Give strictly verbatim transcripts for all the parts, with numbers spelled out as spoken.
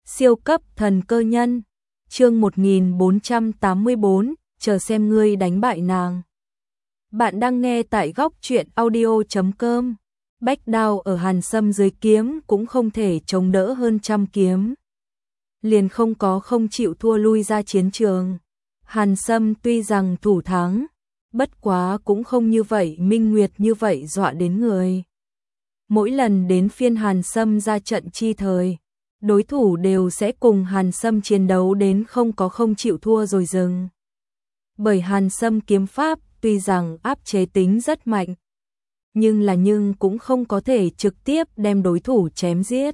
Siêu cấp thần cơ nhân, chương một nghìn bốn trăm tám mươi bốn, chờ xem ngươi đánh bại nàng. Bạn đang nghe tại góc truyện audio chấm com. Bách đao ở Hàn Sâm dưới kiếm cũng không thể chống đỡ hơn trăm kiếm. Liền không có không chịu thua lui ra chiến trường. Hàn Sâm tuy rằng thủ thắng, bất quá cũng không như vậy minh nguyệt như vậy dọa đến người. Mỗi lần đến phiên Hàn Sâm ra trận chi thời, đối thủ đều sẽ cùng Hàn Sâm chiến đấu đến không có không chịu thua rồi dừng. Bởi Hàn Sâm kiếm pháp tuy rằng áp chế tính rất mạnh, nhưng là nhưng cũng không có thể trực tiếp đem đối thủ chém giết.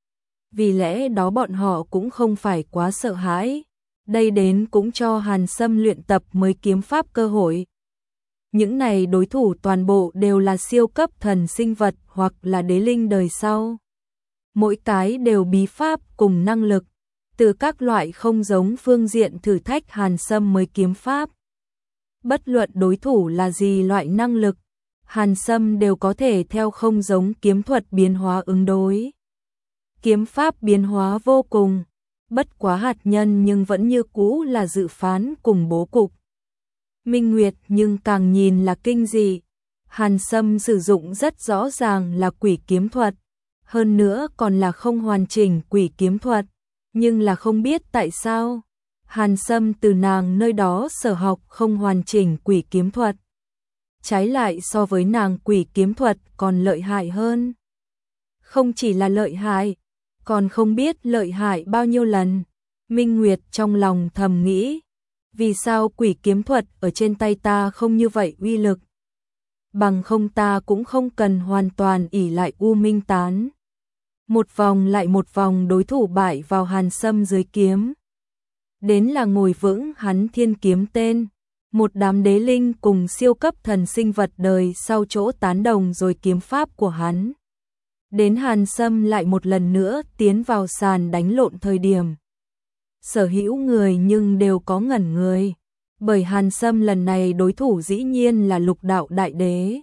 Vì lẽ đó bọn họ cũng không phải quá sợ hãi, đây đến cũng cho Hàn Sâm luyện tập mới kiếm pháp cơ hội. Những này đối thủ toàn bộ đều là siêu cấp thần sinh vật hoặc là đế linh đời sau. Mỗi cái đều bí pháp cùng năng lực, từ các loại không giống phương diện thử thách Hàn Sâm mới kiếm pháp. Bất luận đối thủ là gì loại năng lực, Hàn Sâm đều có thể theo không giống kiếm thuật biến hóa ứng đối. Kiếm pháp biến hóa vô cùng, bất quá hạt nhân nhưng vẫn như cũ là dự phán cùng bố cục. Minh Nguyệt nhưng càng nhìn là kinh dị, Hàn Sâm sử dụng rất rõ ràng là quỷ kiếm thuật, hơn nữa còn là không hoàn chỉnh quỷ kiếm thuật, nhưng là không biết tại sao Hàn Sâm từ nàng nơi đó sở học không hoàn chỉnh quỷ kiếm thuật. Trái lại so với nàng quỷ kiếm thuật còn lợi hại hơn. Không chỉ là lợi hại, còn không biết lợi hại bao nhiêu lần. Minh Nguyệt trong lòng thầm nghĩ, vì sao quỷ kiếm thuật ở trên tay ta không như vậy uy lực? Bằng không ta cũng không cần hoàn toàn ỷ lại U Minh Tán. Một vòng lại một vòng đối thủ bại vào Hàn Sâm dưới kiếm. Đến là ngồi vững hắn thiên kiếm tên, một đám đế linh cùng siêu cấp thần sinh vật đời sau chỗ tán đồng rồi kiếm pháp của hắn. Đến Hàn Sâm lại một lần nữa tiến vào sàn đánh lộn thời điểm. Sở hữu người nhưng đều có ngẩn người, bởi Hàn Sâm lần này đối thủ dĩ nhiên là Lục Đạo Đại Đế.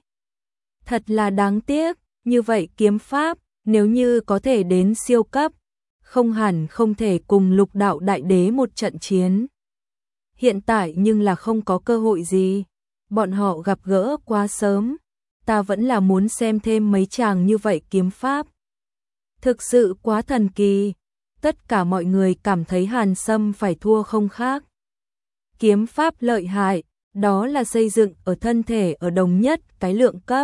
Thật là đáng tiếc, như vậy kiếm pháp, nếu như có thể đến siêu cấp, không hẳn không thể cùng Lục Đạo Đại Đế một trận chiến. Hiện tại nhưng là không có cơ hội gì, bọn họ gặp gỡ quá sớm, ta vẫn là muốn xem thêm mấy chàng như vậy kiếm pháp. Thực sự quá thần kỳ, tất cả mọi người cảm thấy Hàn Sâm phải thua không khác. Kiếm pháp lợi hại, đó là xây dựng ở thân thể ở đồng nhất cái lượng cấp.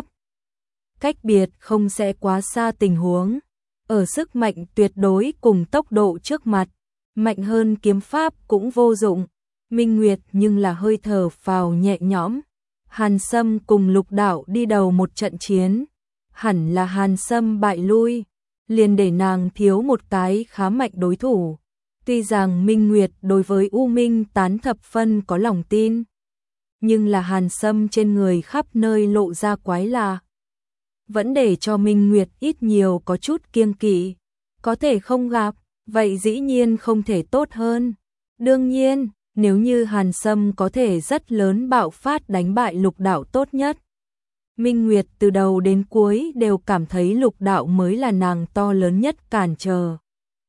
Cách biệt không sẽ quá xa tình huống, ở sức mạnh tuyệt đối cùng tốc độ trước mặt, mạnh hơn kiếm pháp cũng vô dụng. Minh Nguyệt nhưng là hơi thở phào nhẹ nhõm. Hàn Sâm cùng Lục Đạo đi đầu một trận chiến, hẳn là Hàn Sâm bại lui, liền để nàng thiếu một cái khá mạnh đối thủ. Tuy rằng Minh Nguyệt đối với U Minh Tán thập phân có lòng tin, nhưng là Hàn Sâm trên người khắp nơi lộ ra quái lạ, vẫn để cho Minh Nguyệt ít nhiều có chút kiêng kỵ. Có thể không gặp, vậy dĩ nhiên không thể tốt hơn. Đương nhiên, nếu như Hàn Sâm có thể rất lớn bạo phát đánh bại Lục Đạo tốt nhất. Minh Nguyệt từ đầu đến cuối đều cảm thấy Lục Đạo mới là nàng to lớn nhất cản trở.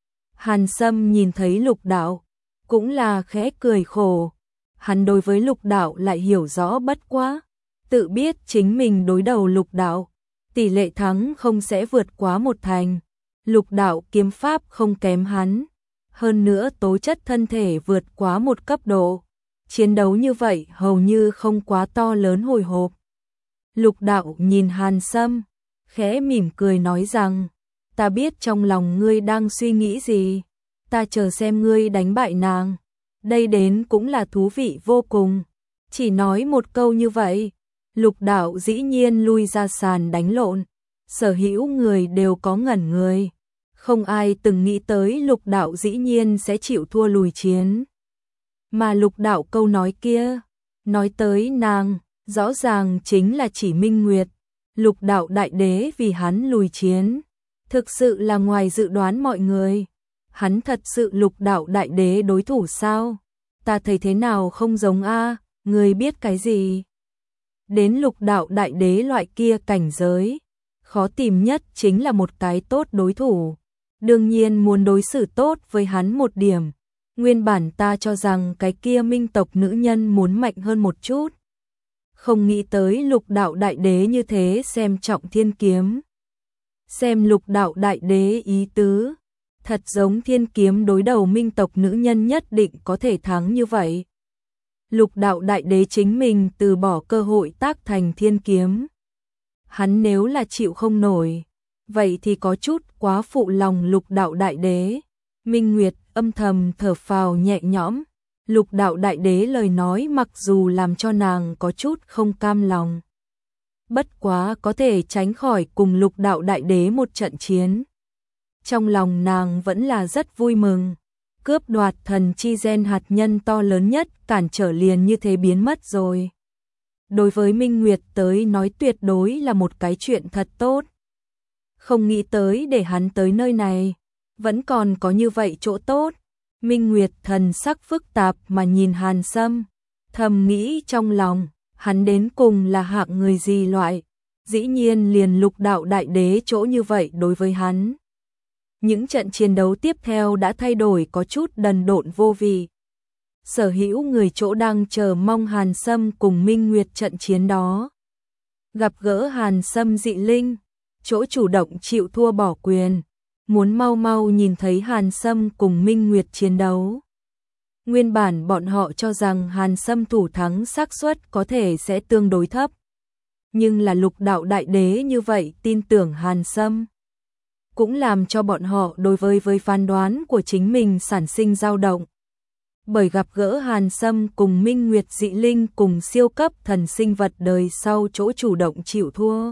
Hàn Sâm nhìn thấy Lục Đạo, cũng là khẽ cười khổ. Hắn đối với Lục Đạo lại hiểu rõ bất quá, tự biết chính mình đối đầu Lục Đạo, tỷ lệ thắng không sẽ vượt quá một thành. Lục Đạo kiếm pháp không kém hắn, hơn nữa tố chất thân thể vượt quá một cấp độ. Chiến đấu như vậy hầu như không quá to lớn hồi hộp. Lục Đạo nhìn Hàn Sâm, khẽ mỉm cười nói rằng, ta biết trong lòng ngươi đang suy nghĩ gì, ta chờ xem ngươi đánh bại nàng. Đây đến cũng là thú vị vô cùng. Chỉ nói một câu như vậy, Lục Đạo dĩ nhiên lui ra sàn đánh lộn, sở hữu người đều có ngẩn người. Không ai từng nghĩ tới Lục Đạo dĩ nhiên sẽ chịu thua lùi chiến. Mà Lục Đạo câu nói kia, nói tới nàng, rõ ràng chính là chỉ Minh Nguyệt. Lục Đạo Đại Đế vì hắn lùi chiến, thực sự là ngoài dự đoán mọi người. Hắn thật sự Lục Đạo Đại Đế đối thủ sao? Ta thấy thế nào không giống a, người biết cái gì? Đến Lục Đạo Đại Đế loại kia cảnh giới, khó tìm nhất chính là một cái tốt đối thủ. đương nhiên muốn đối xử tốt với hắn một điểm. Nguyên bản ta cho rằng cái kia minh tộc nữ nhân muốn mạnh hơn một chút. Không nghĩ tới Lục đạo đại đế như thế xem trọng thiên kiếm. Xem Lục đạo đại đế ý tứ, thật giống thiên kiếm đối đầu minh tộc nữ nhân nhất định có thể thắng như vậy. Lục đạo đại đế chính mình từ bỏ cơ hội tác thành thiên kiếm. Hắn nếu là chịu không nổi, vậy thì có chút quá phụ lòng Lục đạo đại đế. Minh Nguyệt âm thầm thở phào nhẹ nhõm. Lục đạo đại đế lời nói mặc dù làm cho nàng có chút không cam lòng. Bất quá có thể tránh khỏi cùng Lục đạo đại đế một trận chiến. Trong lòng nàng vẫn là rất vui mừng. Cướp đoạt thần chi gen hạt nhân to lớn nhất cản trở liền như thế biến mất rồi. Đối với Minh Nguyệt tới nói tuyệt đối là một cái chuyện thật tốt. Không nghĩ tới để hắn tới nơi này, vẫn còn có như vậy chỗ tốt. Minh Nguyệt thần sắc phức tạp mà nhìn Hàn Sâm, thầm nghĩ trong lòng, hắn đến cùng là hạng người gì loại, dĩ nhiên liền Lục đạo đại đế chỗ như vậy đối với hắn. Những trận chiến đấu tiếp theo đã thay đổi có chút đần độn vô vị. Sở hữu người chỗ đang chờ mong Hàn Sâm cùng Minh Nguyệt trận chiến đó. Gặp gỡ Hàn Sâm dị linh, chỗ chủ động chịu thua bỏ quyền, muốn mau mau nhìn thấy Hàn Sâm cùng Minh Nguyệt chiến đấu. Nguyên bản bọn họ cho rằng Hàn Sâm thủ thắng xác suất có thể sẽ tương đối thấp. Nhưng là Lục đạo đại đế như vậy tin tưởng Hàn Sâm, cũng làm cho bọn họ đối với với phán đoán của chính mình sản sinh dao động. Bởi gặp gỡ Hàn Sâm cùng Minh Nguyệt dị linh cùng siêu cấp thần sinh vật đời sau chỗ chủ động chịu thua.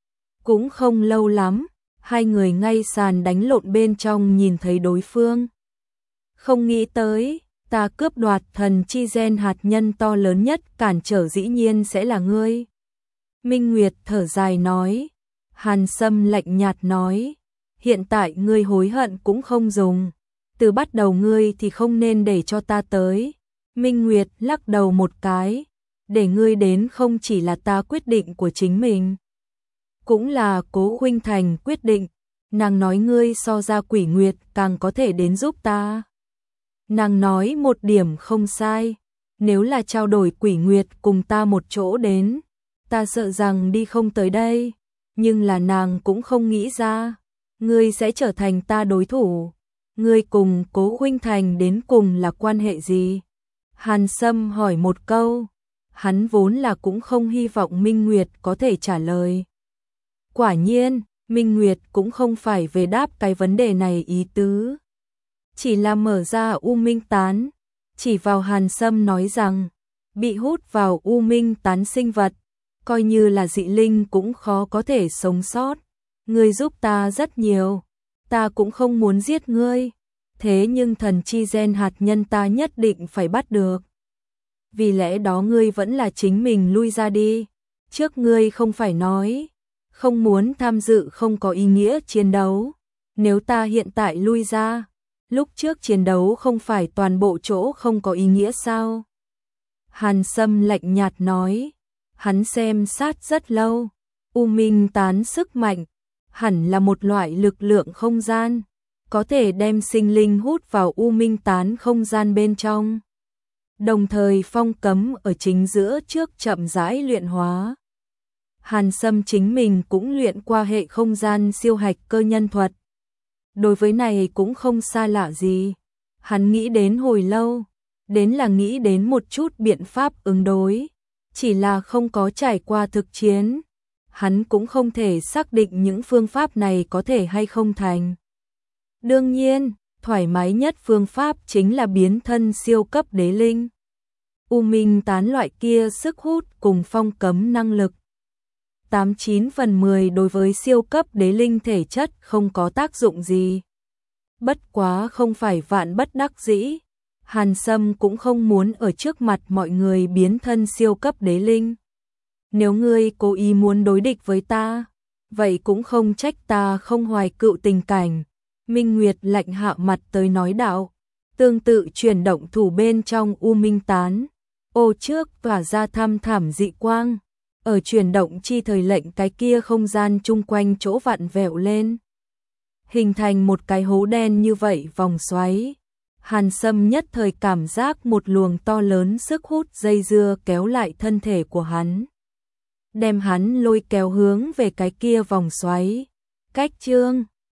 Cũng không lâu lắm, hai người ngay sàn đánh lộn bên trong nhìn thấy đối phương. Không nghĩ tới, ta cướp đoạt thần chi gen hạt nhân to lớn nhất cản trở dĩ nhiên sẽ là ngươi. Minh Nguyệt thở dài nói. Hàn Sâm lạnh nhạt nói, hiện tại ngươi hối hận cũng không dùng. Từ bắt đầu ngươi thì không nên để cho ta tới. Minh Nguyệt lắc đầu một cái, để ngươi đến không chỉ là ta quyết định của chính mình, cũng là Cố Khuynh Thành quyết định. Nàng nói ngươi so ra Quỷ Nguyệt càng có thể đến giúp ta. Nàng nói một điểm không sai, nếu là trao đổi Quỷ Nguyệt cùng ta một chỗ đến, ta sợ rằng đi không tới đây, nhưng là nàng cũng không nghĩ ra, ngươi sẽ trở thành ta đối thủ. Ngươi cùng Cố Khuynh Thành đến cùng là quan hệ gì? Hàn Sâm hỏi một câu, hắn vốn là cũng không hy vọng Minh Nguyệt có thể trả lời. Quả nhiên, Minh Nguyệt cũng không phải về đáp cái vấn đề này ý tứ. Chỉ là mở ra U Minh Tán, chỉ vào Hàn Sâm nói rằng, bị hút vào U Minh Tán sinh vật, coi như là dị linh cũng khó có thể sống sót. Ngươi giúp ta rất nhiều, ta cũng không muốn giết ngươi, thế nhưng thần chi gen hạt nhân ta nhất định phải bắt được. Vì lẽ đó ngươi vẫn là chính mình lui ra đi. Trước ngươi không phải nói, không muốn tham dự không có ý nghĩa chiến đấu. Nếu ta hiện tại lui ra, lúc trước chiến đấu không phải toàn bộ chỗ không có ý nghĩa sao? Hàn Sâm lạnh nhạt nói, hắn xem sát rất lâu. U Minh Tán sức mạnh, hẳn là một loại lực lượng không gian, có thể đem sinh linh hút vào U Minh Tán không gian bên trong. Đồng thời phong cấm ở chính giữa trước chậm rãi luyện hóa. Hàn Sâm chính mình cũng luyện qua hệ không gian siêu hạch cơ nhân thuật. Đối với này cũng không xa lạ gì. Hắn nghĩ đến hồi lâu, đến là nghĩ đến một chút biện pháp ứng đối, chỉ là không có trải qua thực chiến. Hắn cũng không thể xác định những phương pháp này có thể hay không thành. Đương nhiên, thoải mái nhất phương pháp chính là biến thân siêu cấp đế linh. U Minh Tán loại kia sức hút cùng phong cấm năng lực, tám chín phần mười đối với siêu cấp đế linh thể chất không có tác dụng gì. Bất quá không phải vạn bất đắc dĩ, Hàn Sâm cũng không muốn ở trước mặt mọi người biến thân siêu cấp đế linh. Nếu ngươi cố ý muốn đối địch với ta, vậy cũng không trách ta không hoài cựu tình cảnh. Minh Nguyệt lạnh hạ mặt tới nói đạo, tương tự chuyển động thủ bên trong U Minh Tán, ô trước tỏa ra thăm thảm dị quang, ở chuyển động chi thời lệnh cái kia không gian chung quanh chỗ vặn vẹo lên. hình thành một cái hố đen như vậy vòng xoáy. Hàn Sâm nhất thời cảm giác một luồng to lớn sức hút dây dưa kéo lại thân thể của hắn, đem hắn lôi kéo hướng về cái kia vòng xoáy. Cách chương